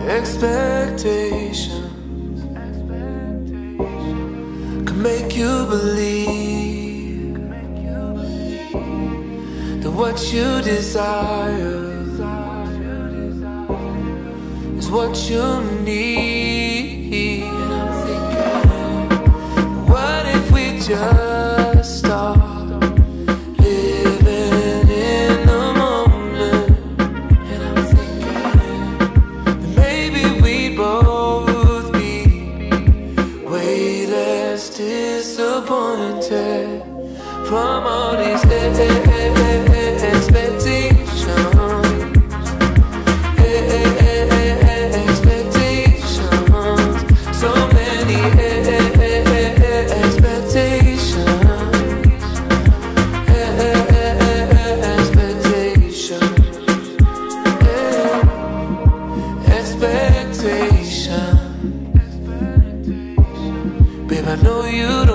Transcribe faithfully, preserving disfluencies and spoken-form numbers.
Expectations can make you believe that what you desire is what you need. And I'm thinking, what if we just start living in the moment? And I'm thinking that maybe we both be way less disappointed from all these expectations. So many expectations. Expectation. Babe, I know you